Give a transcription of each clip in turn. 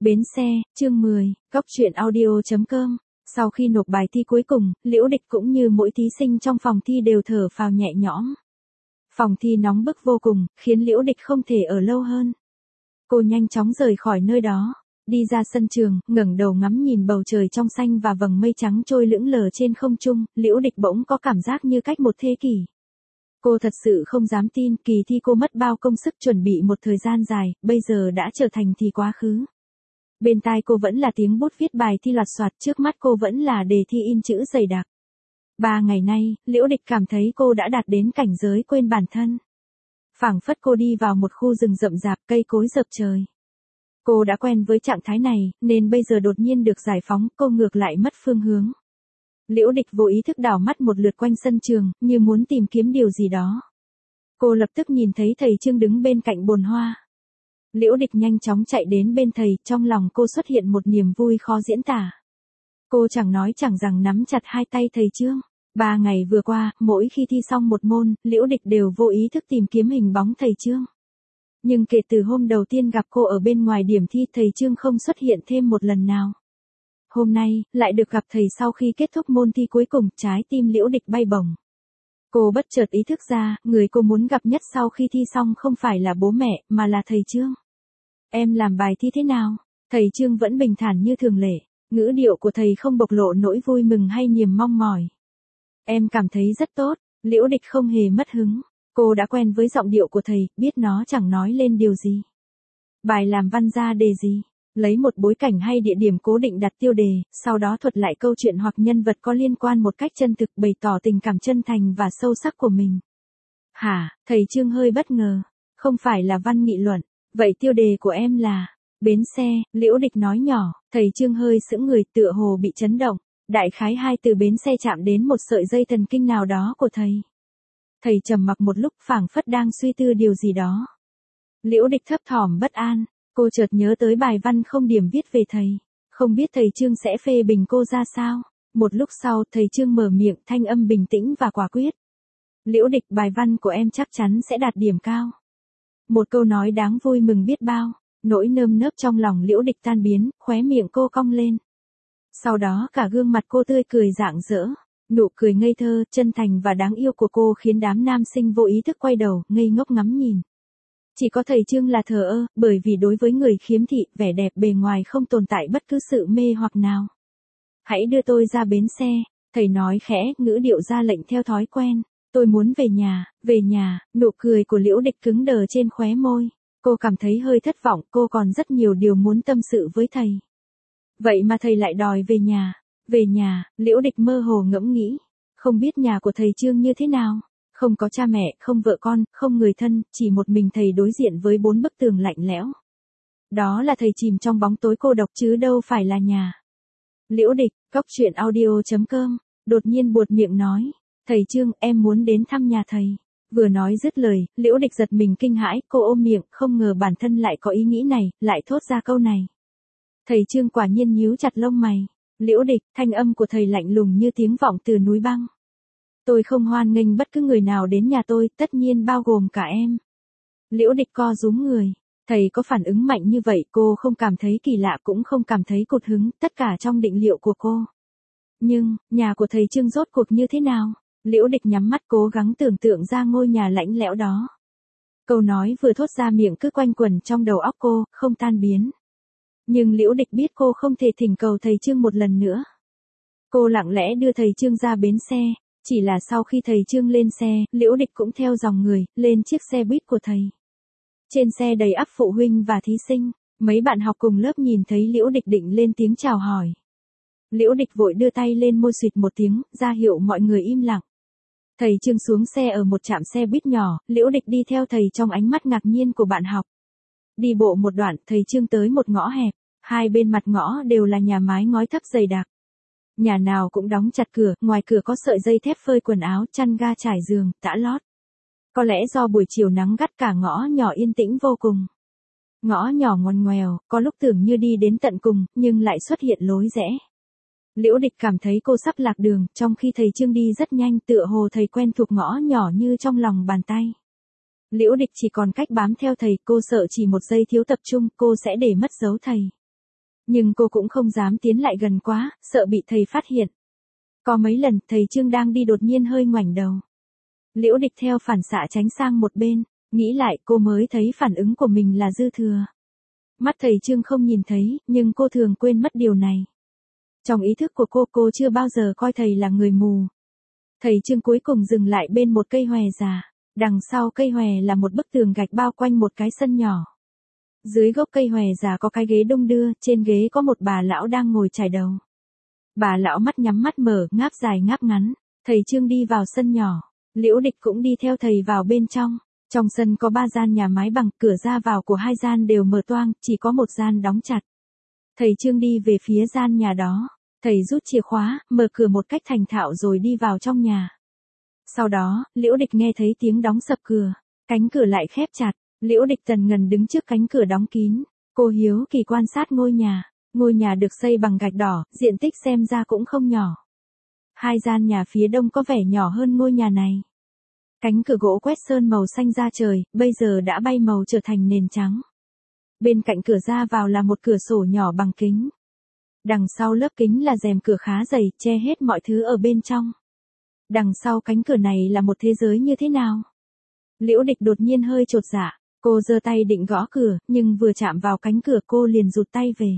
Bến xe, chương 10, góc truyện audio.com. Sau khi nộp bài thi cuối cùng, Liễu Địch cũng như mỗi thí sinh trong phòng thi đều thở phào nhẹ nhõm. Phòng thi nóng bức vô cùng, khiến Liễu Địch không thể ở lâu hơn. Cô nhanh chóng rời khỏi nơi đó, đi ra sân trường, ngẩng đầu ngắm nhìn bầu trời trong xanh và vầng mây trắng trôi lững lờ trên không trung, Liễu Địch bỗng có cảm giác như cách một thế kỷ. Cô thật sự không dám tin, kỳ thi cô mất bao công sức chuẩn bị một thời gian dài, bây giờ đã trở thành thì quá khứ. Bên tai cô vẫn là tiếng bút viết bài thi loạt soạt, trước mắt cô vẫn là đề thi in chữ dày đặc. 3 ngày nay, Liễu Địch cảm thấy cô đã đạt đến cảnh giới quên bản thân. Phảng phất cô đi vào một khu rừng rậm rạp, cây cối rợp trời. Cô đã quen với trạng thái này, nên bây giờ đột nhiên được giải phóng, cô ngược lại mất phương hướng. Liễu Địch vô ý thức đảo mắt một lượt quanh sân trường, như muốn tìm kiếm điều gì đó. Cô lập tức nhìn thấy thầy Trương đứng bên cạnh bồn hoa. Liễu Địch nhanh chóng chạy đến bên thầy, trong lòng cô xuất hiện một niềm vui khó diễn tả. Cô chẳng nói chẳng rằng nắm chặt hai tay thầy Trương. 3 ngày vừa qua, mỗi khi thi xong một môn, Liễu Địch đều vô ý thức tìm kiếm hình bóng thầy Trương. Nhưng kể từ hôm đầu tiên gặp cô ở bên ngoài điểm thi, thầy Trương không xuất hiện thêm một lần nào. Hôm nay, lại được gặp thầy sau khi kết thúc môn thi cuối cùng, trái tim Liễu Địch bay bổng. Cô bất chợt ý thức ra, người cô muốn gặp nhất sau khi thi xong không phải là bố mẹ, mà là thầy Trương. Em làm bài thi thế nào? Thầy Trương vẫn bình thản như thường lệ, ngữ điệu của thầy không bộc lộ nỗi vui mừng hay niềm mong mỏi. Em cảm thấy rất tốt, Liễu Địch không hề mất hứng. Cô đã quen với giọng điệu của thầy, biết nó chẳng nói lên điều gì. Bài làm văn ra đề gì? Lấy một bối cảnh hay địa điểm cố định đặt tiêu đề, sau đó thuật lại câu chuyện hoặc nhân vật có liên quan một cách chân thực, bày tỏ tình cảm chân thành và sâu sắc của mình. Hả? Thầy Trương hơi bất ngờ. Không phải là văn nghị luận. Vậy tiêu đề của em là Bến xe, Liễu Địch nói nhỏ. Thầy Trương hơi sững người, tựa hồ bị chấn động. Đại khái 2 từ bến xe chạm đến một sợi dây thần kinh nào đó của thầy. Thầy trầm mặc một lúc, phảng phất đang suy tư điều gì đó. Liễu Địch thấp thỏm bất an. Cô chợt nhớ tới bài văn không điểm viết về thầy. Không biết thầy Trương sẽ phê bình cô ra sao. Một lúc sau, thầy Trương mở miệng, thanh âm bình tĩnh và quả quyết. Liễu Địch, bài văn của em chắc chắn sẽ đạt điểm cao. Một câu nói đáng vui mừng biết bao. Nỗi nơm nớp trong lòng Liễu Địch tan biến, khóe miệng cô cong lên. Sau đó cả gương mặt cô tươi cười rạng rỡ. Nụ cười ngây thơ, chân thành và đáng yêu của cô khiến đám nam sinh vô ý thức quay đầu, ngây ngốc ngắm nhìn. Chỉ có thầy Trương là thờ ơ, bởi vì đối với người khiếm thị, vẻ đẹp bề ngoài không tồn tại bất cứ sự mê hoặc nào. Hãy đưa tôi ra bến xe, thầy nói khẽ, ngữ điệu ra lệnh theo thói quen. Tôi muốn về nhà, nụ cười của Liễu Địch cứng đờ trên khóe môi. Cô cảm thấy hơi thất vọng, cô còn rất nhiều điều muốn tâm sự với thầy. Vậy mà thầy lại đòi về nhà, Liễu Địch mơ hồ ngẫm nghĩ. Không biết nhà của thầy Trương như thế nào? Không có cha mẹ, không vợ con, không người thân, chỉ một mình thầy đối diện với 4 bức tường lạnh lẽo. Đó là thầy chìm trong bóng tối cô độc chứ đâu phải là nhà. Liễu Địch, góc truyện audio.com, đột nhiên buột miệng nói. Thầy Trương, em muốn đến thăm nhà thầy. Vừa nói dứt lời, Liễu Địch giật mình kinh hãi, cô ôm miệng, không ngờ bản thân lại có ý nghĩ này, lại thốt ra câu này. Thầy Trương quả nhiên nhíu chặt lông mày. Liễu Địch, thanh âm của thầy lạnh lùng như tiếng vọng từ núi băng. Tôi không hoan nghênh bất cứ người nào đến nhà tôi, tất nhiên bao gồm cả em. Liễu Địch co rúm người. Thầy có phản ứng mạnh như vậy, cô không cảm thấy kỳ lạ cũng không cảm thấy cụt hứng, tất cả trong định liệu của cô. Nhưng, nhà của thầy Trương rốt cuộc như thế nào? Liễu Địch nhắm mắt cố gắng tưởng tượng ra ngôi nhà lạnh lẽo đó. Câu nói vừa thốt ra miệng cứ quanh quẩn trong đầu óc cô, không tan biến. Nhưng Liễu Địch biết cô không thể thỉnh cầu thầy Trương một lần nữa. Cô lặng lẽ đưa thầy Trương ra bến xe. Chỉ là sau khi thầy Trương lên xe, Liễu Địch cũng theo dòng người, lên chiếc xe buýt của thầy. Trên xe đầy ắp phụ huynh và thí sinh, mấy bạn học cùng lớp nhìn thấy Liễu Địch định lên tiếng chào hỏi. Liễu Địch vội đưa tay lên môi xụt một tiếng, ra hiệu mọi người im lặng. Thầy Trương xuống xe ở một trạm xe buýt nhỏ, Liễu Địch đi theo thầy trong ánh mắt ngạc nhiên của bạn học. Đi bộ một đoạn, thầy Trương tới một ngõ hẹp, hai bên mặt ngõ đều là nhà mái ngói thấp dày đặc. Nhà nào cũng đóng chặt cửa, ngoài cửa có sợi dây thép phơi quần áo, chăn ga trải giường, tã lót. Có lẽ do buổi chiều nắng gắt cả ngõ nhỏ yên tĩnh vô cùng. Ngõ nhỏ ngoằn ngoèo, có lúc tưởng như đi đến tận cùng, nhưng lại xuất hiện lối rẽ. Liễu Địch cảm thấy cô sắp lạc đường, trong khi thầy Trương đi rất nhanh, tựa hồ thầy quen thuộc ngõ nhỏ như trong lòng bàn tay. Liễu Địch chỉ còn cách bám theo thầy, cô sợ chỉ một giây thiếu tập trung, cô sẽ để mất dấu thầy. Nhưng cô cũng không dám tiến lại gần quá, sợ bị thầy phát hiện. Có mấy lần, thầy Trương đang đi đột nhiên hơi ngoảnh đầu. Liễu Địch theo phản xạ tránh sang một bên, nghĩ lại cô mới thấy phản ứng của mình là dư thừa. Mắt thầy Trương không nhìn thấy, nhưng cô thường quên mất điều này. Trong ý thức của cô chưa bao giờ coi thầy là người mù. Thầy Trương cuối cùng dừng lại bên một cây hòe già. Đằng sau cây hòe là một bức tường gạch bao quanh một cái sân nhỏ. Dưới gốc cây hòe già có cái ghế đung đưa, trên ghế có một bà lão đang ngồi chải đầu. Bà lão mắt nhắm mắt mở, ngáp dài ngáp ngắn. Thầy Trương đi vào sân nhỏ. Liễu Địch cũng đi theo thầy vào bên trong. Trong sân có 3 gian nhà mái bằng, cửa ra vào của 2 gian đều mở toang, chỉ có một gian đóng chặt. Thầy Trương đi về phía gian nhà đó. Thầy rút chìa khóa, mở cửa một cách thành thạo rồi đi vào trong nhà. Sau đó, Liễu Địch nghe thấy tiếng đóng sập cửa. Cánh cửa lại khép chặt. Liễu Địch tần ngần đứng trước cánh cửa đóng kín. Cô hiếu kỳ quan sát ngôi nhà. Ngôi nhà được xây bằng gạch đỏ, diện tích xem ra cũng không nhỏ. 2 gian nhà phía đông có vẻ nhỏ hơn ngôi nhà này. Cánh cửa gỗ quét sơn màu xanh da trời, bây giờ đã bay màu trở thành nền trắng. Bên cạnh cửa ra vào là một cửa sổ nhỏ bằng kính. Đằng sau lớp kính là rèm cửa khá dày, che hết mọi thứ ở bên trong. Đằng sau cánh cửa này là một thế giới như thế nào? Liễu Địch đột nhiên hơi chột dạ, cô giơ tay định gõ cửa, nhưng vừa chạm vào cánh cửa cô liền rụt tay về.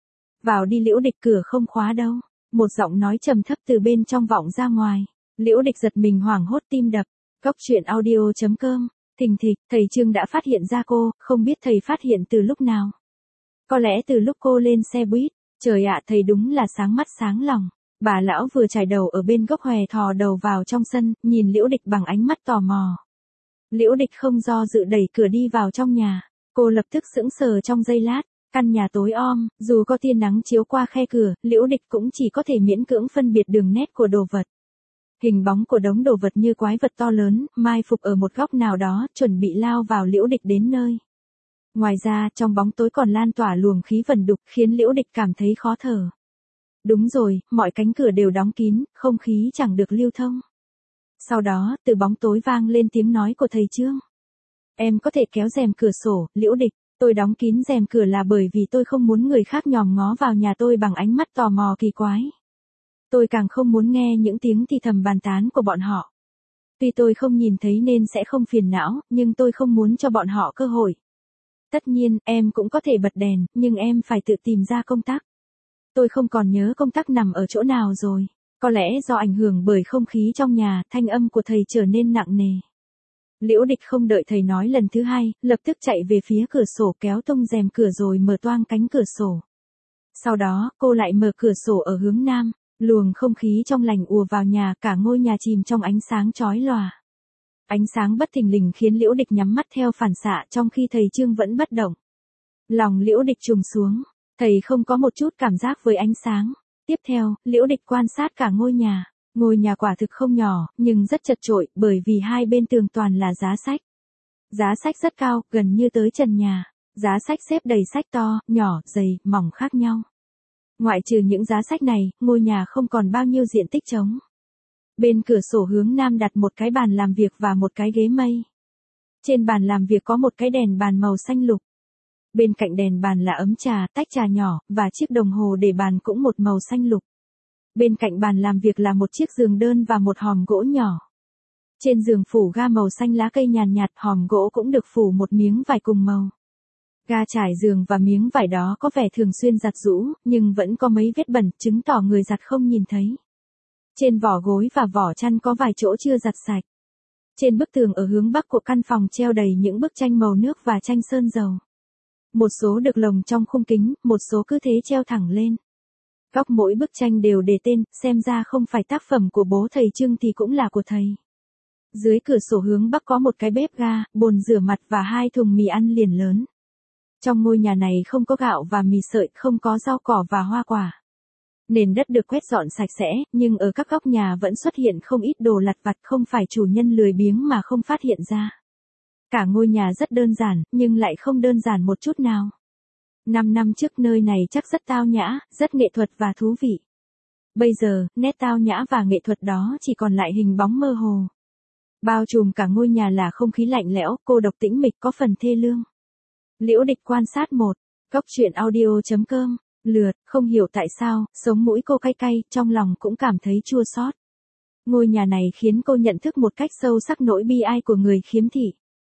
Vào đi Liễu Địch, cửa không khóa đâu. Một giọng nói trầm thấp từ bên trong vọng ra ngoài. Liễu Địch giật mình hoảng hốt tim đập. Cốc truyện audio.com. Thình thịch, thầy Trương đã phát hiện ra cô, không biết thầy phát hiện từ lúc nào. Có lẽ từ lúc cô lên xe buýt. Trời ạ, thầy đúng là sáng mắt sáng lòng. Bà lão vừa chải đầu ở bên gốc hòe thò đầu vào trong sân, nhìn Liễu Địch bằng ánh mắt tò mò. Liễu Địch không do dự đẩy cửa đi vào trong nhà. Cô lập tức sững sờ trong giây lát. Căn nhà tối om, dù có tia nắng chiếu qua khe cửa, Liễu Địch cũng chỉ có thể miễn cưỡng phân biệt đường nét của đồ vật. Hình bóng của đống đồ vật như quái vật to lớn, mai phục ở một góc nào đó, chuẩn bị lao vào Liễu Địch đến nơi. Ngoài ra, trong bóng tối còn lan tỏa luồng khí vẩn đục, khiến Liễu Địch cảm thấy khó thở. Đúng rồi, mọi cánh cửa đều đóng kín, không khí chẳng được lưu thông. Sau đó, từ bóng tối vang lên tiếng nói của thầy Trương. Em có thể kéo rèm cửa sổ, Liễu Địch. Tôi đóng kín rèm cửa là bởi vì tôi không muốn người khác nhòm ngó vào nhà tôi bằng ánh mắt tò mò kỳ quái. Tôi càng không muốn nghe những tiếng thì thầm bàn tán của bọn họ. Tuy tôi không nhìn thấy nên sẽ không phiền não, nhưng tôi không muốn cho bọn họ cơ hội. Tất nhiên, em cũng có thể bật đèn, nhưng em phải tự tìm ra công tắc. Tôi không còn nhớ công tắc nằm ở chỗ nào rồi. Có lẽ do ảnh hưởng bởi không khí trong nhà, thanh âm của thầy trở nên nặng nề. Liễu Địch không đợi thầy nói lần thứ hai, lập tức chạy về phía cửa sổ kéo tung rèm cửa rồi mở toang cánh cửa sổ. Sau đó, cô lại mở cửa sổ ở hướng nam, luồng không khí trong lành ùa vào nhà, cả ngôi nhà chìm trong ánh sáng chói lòa. Ánh sáng bất thình lình khiến Liễu Địch nhắm mắt theo phản xạ trong khi thầy Trương vẫn bất động. Lòng Liễu Địch trùng xuống, thầy không có một chút cảm giác với ánh sáng. Tiếp theo, Liễu Địch quan sát cả ngôi nhà. Ngôi nhà quả thực không nhỏ, nhưng rất chật chội, bởi vì hai bên tường toàn là giá sách. Giá sách rất cao, gần như tới trần nhà. Giá sách xếp đầy sách to, nhỏ, dày, mỏng khác nhau. Ngoại trừ những giá sách này, ngôi nhà không còn bao nhiêu diện tích trống. Bên cửa sổ hướng nam đặt một cái bàn làm việc và một cái ghế mây. Trên bàn làm việc có một cái đèn bàn màu xanh lục. Bên cạnh đèn bàn là ấm trà, tách trà nhỏ, và chiếc đồng hồ để bàn cũng một màu xanh lục. Bên cạnh bàn làm việc là một chiếc giường đơn và một hòm gỗ nhỏ. Trên giường phủ ga màu xanh lá cây nhàn nhạt, hòm gỗ cũng được phủ một miếng vải cùng màu. Ga trải giường và miếng vải đó có vẻ thường xuyên giặt giũ, nhưng vẫn có mấy vết bẩn, chứng tỏ người giặt không nhìn thấy. Trên vỏ gối và vỏ chăn có vài chỗ chưa giặt sạch. Trên bức tường ở hướng bắc của căn phòng treo đầy những bức tranh màu nước và tranh sơn dầu. Một số được lồng trong khung kính, một số cứ thế treo thẳng lên. Góc mỗi bức tranh đều đề tên, xem ra không phải tác phẩm của bố thầy Trương thì cũng là của thầy. Dưới cửa sổ hướng bắc có một cái bếp ga, bồn rửa mặt và 2 thùng mì ăn liền lớn. Trong ngôi nhà này không có gạo và mì sợi, không có rau cỏ và hoa quả. Nền đất được quét dọn sạch sẽ, nhưng ở các góc nhà vẫn xuất hiện không ít đồ lặt vặt, không phải chủ nhân lười biếng mà không phát hiện ra. Cả ngôi nhà rất đơn giản, nhưng lại không đơn giản một chút nào. 5 năm trước nơi này chắc rất tao nhã, rất nghệ thuật và thú vị. Bây giờ, nét tao nhã và nghệ thuật đó chỉ còn lại hình bóng mơ hồ. Bao trùm cả ngôi nhà là không khí lạnh lẽo, cô độc tĩnh mịch, có phần thê lương. Liễu Địch quan sát một. Cốc truyện audio.com lượt, không hiểu tại sao, sống mũi cô cay cay, trong lòng cũng cảm thấy chua xót. Ngôi nhà này khiến cô nhận thức một cách sâu sắc nỗi bi ai của người khiếm thị.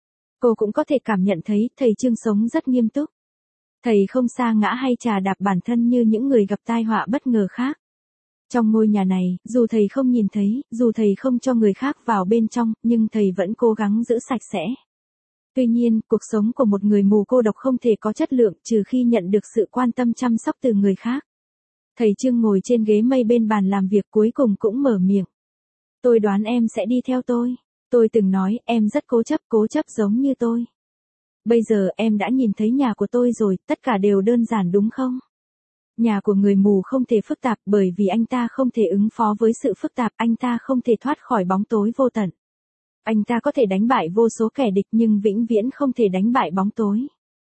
Cô cũng có thể cảm nhận thấy thầy Trương sống rất nghiêm túc. Thầy không sa ngã hay chà đạp bản thân như những người gặp tai họa bất ngờ khác. Trong ngôi nhà này, dù thầy không nhìn thấy, dù thầy không cho người khác vào bên trong, nhưng thầy vẫn cố gắng giữ sạch sẽ. Tuy nhiên, cuộc sống của một người mù cô độc không thể có chất lượng trừ khi nhận được sự quan tâm chăm sóc từ người khác. Thầy Trương ngồi trên ghế mây bên bàn làm việc cuối cùng cũng mở miệng. Tôi đoán em sẽ đi theo tôi. Tôi từng nói em rất cố chấp giống như tôi. Bây giờ em đã nhìn thấy nhà của tôi rồi, tất cả đều đơn giản đúng không? Nhà của người mù không thể phức tạp bởi vì anh ta không thể ứng phó với sự phức tạp, anh ta không thể thoát khỏi bóng tối vô tận. Anh ta có thể đánh bại vô số kẻ địch nhưng vĩnh viễn không thể đánh bại bóng tối.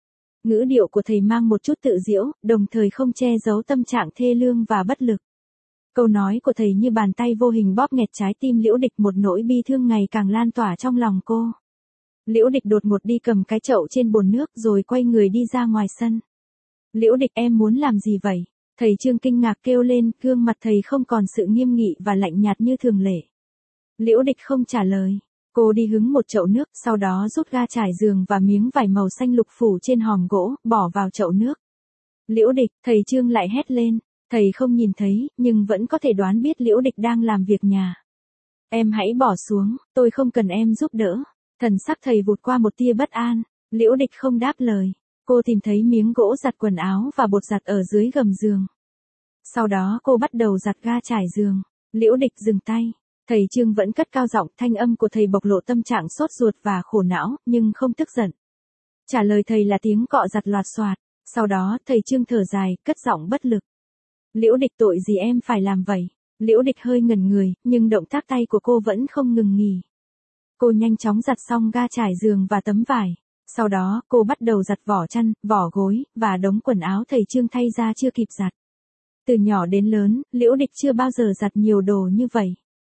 Ngữ điệu của thầy mang một chút tự giễu, đồng thời không che giấu tâm trạng thê lương và bất lực. Câu nói của thầy như bàn tay vô hình bóp nghẹt trái tim Liễu Địch, một nỗi bi thương ngày càng lan tỏa trong lòng cô. Liễu Địch đột ngột đi cầm cái chậu trên bồn nước rồi quay người đi ra ngoài sân. Liễu Địch, em muốn làm gì vậy? Thầy Trương kinh ngạc kêu lên, gương mặt thầy không còn sự nghiêm nghị và lạnh nhạt như thường lệ. Liễu Địch không trả lời. Cô đi hứng một chậu nước, sau đó rút ga trải giường và miếng vải màu xanh lục phủ trên hòm gỗ, bỏ vào chậu nước. Liễu Địch, thầy Trương lại hét lên. Thầy không nhìn thấy, nhưng vẫn có thể đoán biết Liễu Địch đang làm việc nhà. Em hãy bỏ xuống, tôi không cần em giúp đỡ. Thần sắc thầy vụt qua một tia bất an. Liễu Địch không đáp lời. Cô tìm thấy miếng gỗ giặt quần áo và bột giặt ở dưới gầm giường. Sau đó cô bắt đầu giặt ga trải giường. Liễu Địch dừng tay. Thầy Trương vẫn cất cao giọng, thanh âm của thầy bộc lộ tâm trạng sốt ruột và khổ não, nhưng không tức giận. Trả lời thầy là tiếng cọ giặt loạt xoạt. Sau đó, thầy Trương thở dài, cất giọng bất lực. Liễu Địch, tội gì em phải làm vậy? Liễu Địch hơi ngẩn người, nhưng động tác tay của cô vẫn không ngừng nghỉ. Cô nhanh chóng giặt xong ga trải giường và tấm vải. Sau đó, cô bắt đầu giặt vỏ chăn, vỏ gối, và đống quần áo thầy Trương thay ra chưa kịp giặt. Từ nhỏ đến lớn, Liễu Địch chưa bao giờ giặt nhiều đồ như vậy.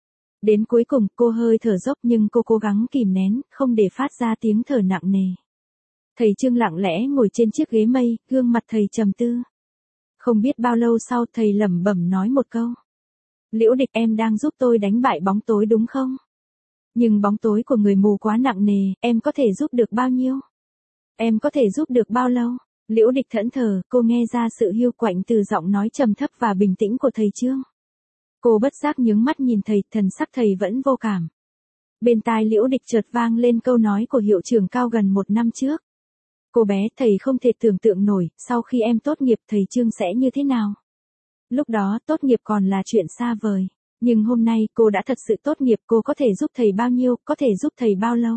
Đến cuối cùng, cô hơi thở dốc nhưng cô cố gắng kìm nén, không để phát ra tiếng thở nặng nề. Thầy Trương lặng lẽ ngồi trên chiếc ghế mây, gương mặt thầy trầm tư. Không biết bao lâu sau, thầy lẩm bẩm nói một câu. Liễu Địch, em đang giúp tôi đánh bại bóng tối đúng không? Nhưng bóng tối của người mù quá nặng nề, em có thể giúp được bao nhiêu? Em có thể giúp được bao lâu? Liễu Địch thẫn thờ, cô nghe ra sự hiu quạnh từ giọng nói trầm thấp và bình tĩnh của thầy Trương. Cô bất giác nhướng mắt nhìn thầy, thần sắc thầy vẫn vô cảm. Bên tai Liễu Địch chợt vang lên câu nói của hiệu trưởng cao gần 1 năm trước. Cô bé, thầy không thể tưởng tượng nổi, sau khi em tốt nghiệp thầy Trương sẽ như thế nào? Lúc đó, tốt nghiệp còn là chuyện xa vời. Nhưng hôm nay, cô đã thật sự tốt nghiệp, cô có thể giúp thầy bao nhiêu, có thể giúp thầy bao lâu?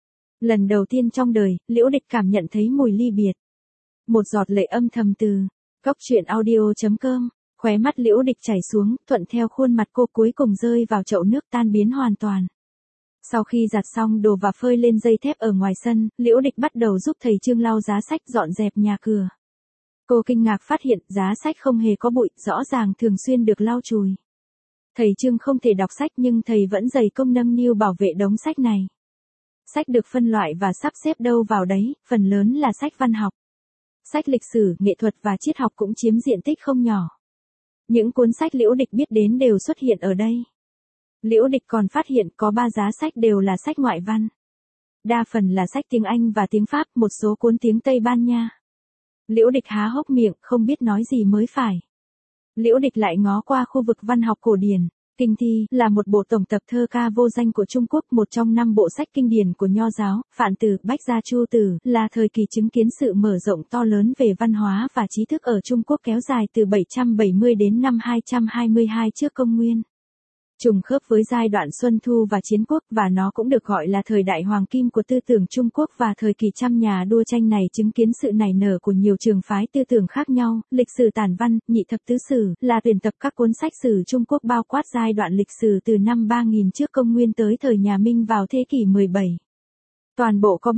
Lần đầu tiên trong đời, Liễu Địch cảm nhận thấy mùi ly biệt. Một giọt lệ âm thầm từ góc truyện audio.com, khóe mắt Liễu Địch chảy xuống, thuận theo khuôn mặt cô cuối cùng rơi vào chậu nước tan biến hoàn toàn. Sau khi giặt xong đồ và phơi lên dây thép ở ngoài sân, Liễu Địch bắt đầu giúp thầy Trương lau giá sách, dọn dẹp nhà cửa. Cô kinh ngạc phát hiện giá sách không hề có bụi, rõ ràng thường xuyên được lau chùi. Thầy Trương không thể đọc sách nhưng thầy vẫn dày công nâng niu bảo vệ đống sách này. Sách được phân loại và sắp xếp đâu vào đấy, phần lớn là sách văn học. Sách lịch sử, nghệ thuật và triết học cũng chiếm diện tích không nhỏ. Những cuốn sách Liễu Địch biết đến đều xuất hiện ở đây. Liễu Địch còn phát hiện có 3 giá sách đều là sách ngoại văn. Đa phần là sách tiếng Anh và tiếng Pháp, một số cuốn tiếng Tây Ban Nha. Liễu Địch há hốc miệng, không biết nói gì mới phải. Liễu Địch lại ngó qua khu vực văn học cổ điển. Kinh thi là một bộ tổng tập thơ ca vô danh của Trung Quốc, một trong 5 bộ sách kinh điển của Nho giáo. Phạn Tử, Bách Gia, Chu Tử là thời kỳ chứng kiến sự mở rộng to lớn về văn hóa và trí thức ở Trung Quốc kéo dài từ 770 đến năm 222 trước công nguyên. Trùng khớp với giai đoạn Xuân Thu và Chiến Quốc, và nó cũng được gọi là thời đại hoàng kim của tư tưởng Trung Quốc, và thời kỳ trăm nhà đua tranh này chứng kiến sự nảy nở của nhiều trường phái tư tưởng khác nhau. Lịch sử Tản Văn, Nhị Thập Tứ Sử là tuyển tập các cuốn sách sử Trung Quốc bao quát giai đoạn lịch sử từ năm 3000 trước công nguyên tới thời nhà Minh vào thế kỷ 17. Toàn bộ có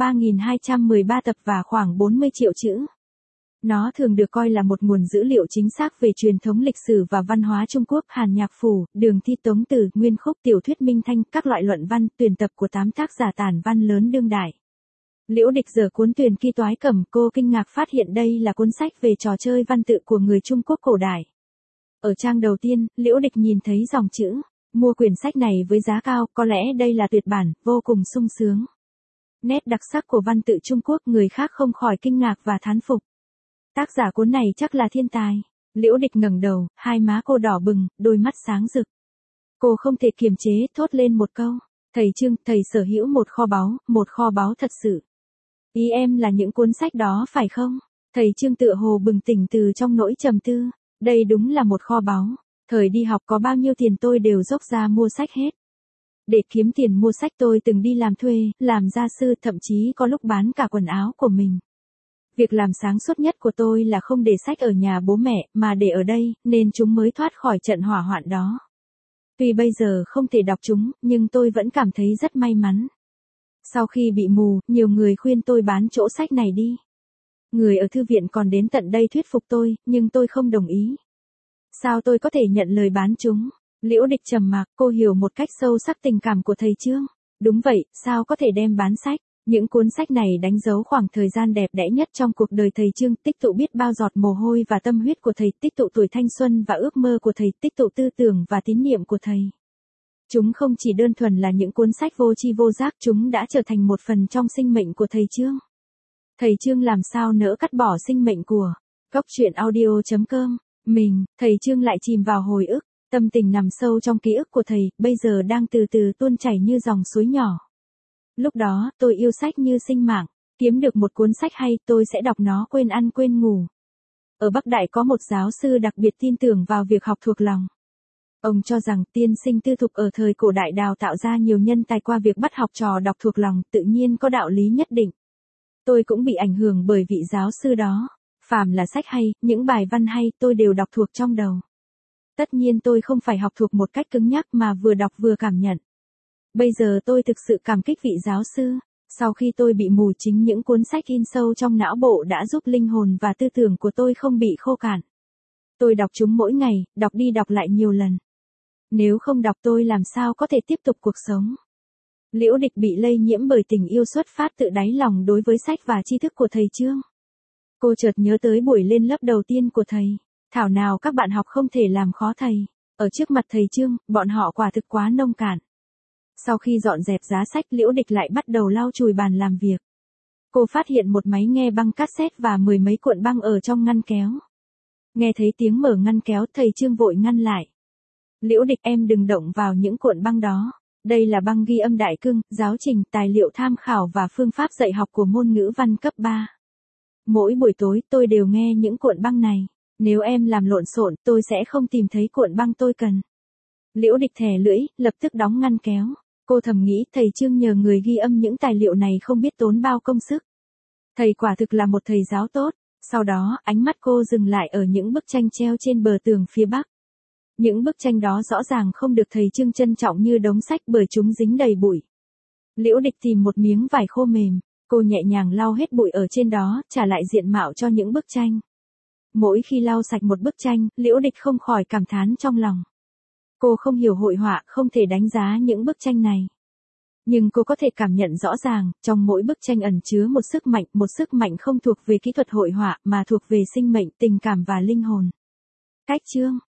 3213 tập và khoảng 40 triệu chữ. Nó thường được coi là một nguồn dữ liệu chính xác về truyền thống lịch sử và văn hóa Trung Quốc. Hàn Nhạc Phủ, Đường Thi Tống Tử, Nguyên Khúc, Tiểu thuyết Minh Thanh, các loại luận văn, tuyển tập của 8 tác giả tản văn lớn đương đại. Liễu Địch giở cuốn Tuyền Ki Toái Cẩm, cô kinh ngạc phát hiện đây là cuốn sách về trò chơi văn tự của người Trung Quốc cổ đại. Ở trang đầu tiên, Liễu Địch nhìn thấy dòng chữ, mua quyển sách này với giá cao, có lẽ đây là tuyệt bản, vô cùng sung sướng. Nét đặc sắc của văn tự Trung Quốc người khác không khỏi kinh ngạc và thán phục. Tác giả cuốn này chắc là thiên tài. Liễu Địch ngẩng đầu, hai má cô đỏ bừng, đôi mắt sáng rực. Cô không thể kiềm chế, thốt lên một câu. Thầy Trương, thầy sở hữu một kho báu thật sự. Ý em là những cuốn sách đó phải không? Thầy Trương tựa hồ bừng tỉnh từ trong nỗi trầm tư. Đây đúng là một kho báu. Thời đi học có bao nhiêu tiền tôi đều dốc ra mua sách hết. Để kiếm tiền mua sách tôi từng đi làm thuê, làm gia sư, thậm chí có lúc bán cả quần áo của mình. Việc làm sáng suốt nhất của tôi là không để sách ở nhà bố mẹ, mà để ở đây, nên chúng mới thoát khỏi trận hỏa hoạn đó. Tuy bây giờ không thể đọc chúng, nhưng tôi vẫn cảm thấy rất may mắn. Sau khi bị mù, nhiều người khuyên tôi bán chỗ sách này đi. Người ở thư viện còn đến tận đây thuyết phục tôi, nhưng tôi không đồng ý. Sao tôi có thể nhận lời bán chúng? Liễu Địch trầm mặc, cô hiểu một cách sâu sắc tình cảm của thầy Trương. Đúng vậy, sao có thể đem bán sách? Những cuốn sách này đánh dấu khoảng thời gian đẹp đẽ nhất trong cuộc đời thầy Trương, tích tụ biết bao giọt mồ hôi và tâm huyết của thầy, tích tụ tuổi thanh xuân và ước mơ của thầy, tích tụ tư tưởng và tín niệm của thầy. Chúng không chỉ đơn thuần là những cuốn sách vô tri vô giác, chúng đã trở thành một phần trong sinh mệnh của thầy Trương. Thầy Trương làm sao nỡ cắt bỏ sinh mệnh của Cốc Truyện Audio.com. Thầy Trương lại chìm vào hồi ức, tâm tình nằm sâu trong ký ức của thầy, bây giờ đang từ từ tuôn chảy như dòng suối nhỏ. Lúc đó, tôi yêu sách như sinh mạng, kiếm được một cuốn sách hay, tôi sẽ đọc nó quên ăn quên ngủ. Ở Bắc Đại có một giáo sư đặc biệt tin tưởng vào việc học thuộc lòng. Ông cho rằng tiên sinh tư thục ở thời cổ đại đào tạo ra nhiều nhân tài qua việc bắt học trò đọc thuộc lòng, tự nhiên có đạo lý nhất định. Tôi cũng bị ảnh hưởng bởi vị giáo sư đó. Phàm là sách hay, những bài văn hay, tôi đều đọc thuộc trong đầu. Tất nhiên tôi không phải học thuộc một cách cứng nhắc mà vừa đọc vừa cảm nhận. Bây giờ tôi thực sự cảm kích vị giáo sư. Sau khi tôi bị mù, chính những cuốn sách in sâu trong não bộ đã giúp linh hồn và tư tưởng của tôi không bị khô cạn. Tôi đọc chúng mỗi ngày, đọc đi đọc lại nhiều lần. Nếu không đọc tôi làm sao có thể tiếp tục cuộc sống. Liễu Địch bị lây nhiễm bởi tình yêu xuất phát tự đáy lòng đối với sách và tri thức của thầy Trương. Cô chợt nhớ tới buổi lên lớp đầu tiên của thầy. Thảo nào các bạn học không thể làm khó thầy. Ở trước mặt thầy Trương, bọn họ quả thực quá nông cạn. Sau khi dọn dẹp giá sách, Liễu Địch lại bắt đầu lau chùi bàn làm việc. Cô phát hiện một máy nghe băng cassette và 10 mấy cuộn băng ở trong ngăn kéo. Nghe thấy tiếng mở ngăn kéo, thầy Trương vội ngăn lại. Liễu Địch, em đừng động vào những cuộn băng đó. Đây là băng ghi âm đại cương, giáo trình, tài liệu tham khảo và phương pháp dạy học của môn ngữ văn cấp 3. Mỗi buổi tối tôi đều nghe những cuộn băng này. Nếu em làm lộn xộn, tôi sẽ không tìm thấy cuộn băng tôi cần. Liễu Địch thè lưỡi, lập tức đóng ngăn kéo. Cô thầm nghĩ thầy Trương nhờ người ghi âm những tài liệu này không biết tốn bao công sức. Thầy quả thực là một thầy giáo tốt. Sau đó, ánh mắt cô dừng lại ở những bức tranh treo trên bờ tường phía bắc. Những bức tranh đó rõ ràng không được thầy Trương trân trọng như đống sách bởi chúng dính đầy bụi. Liễu Địch tìm một miếng vải khô mềm. Cô nhẹ nhàng lau hết bụi ở trên đó, trả lại diện mạo cho những bức tranh. Mỗi khi lau sạch một bức tranh, Liễu Địch không khỏi cảm thán trong lòng. Cô không hiểu hội họa, không thể đánh giá những bức tranh này. Nhưng cô có thể cảm nhận rõ ràng, trong mỗi bức tranh ẩn chứa một sức mạnh không thuộc về kỹ thuật hội họa mà thuộc về sinh mệnh, tình cảm và linh hồn. Cách chương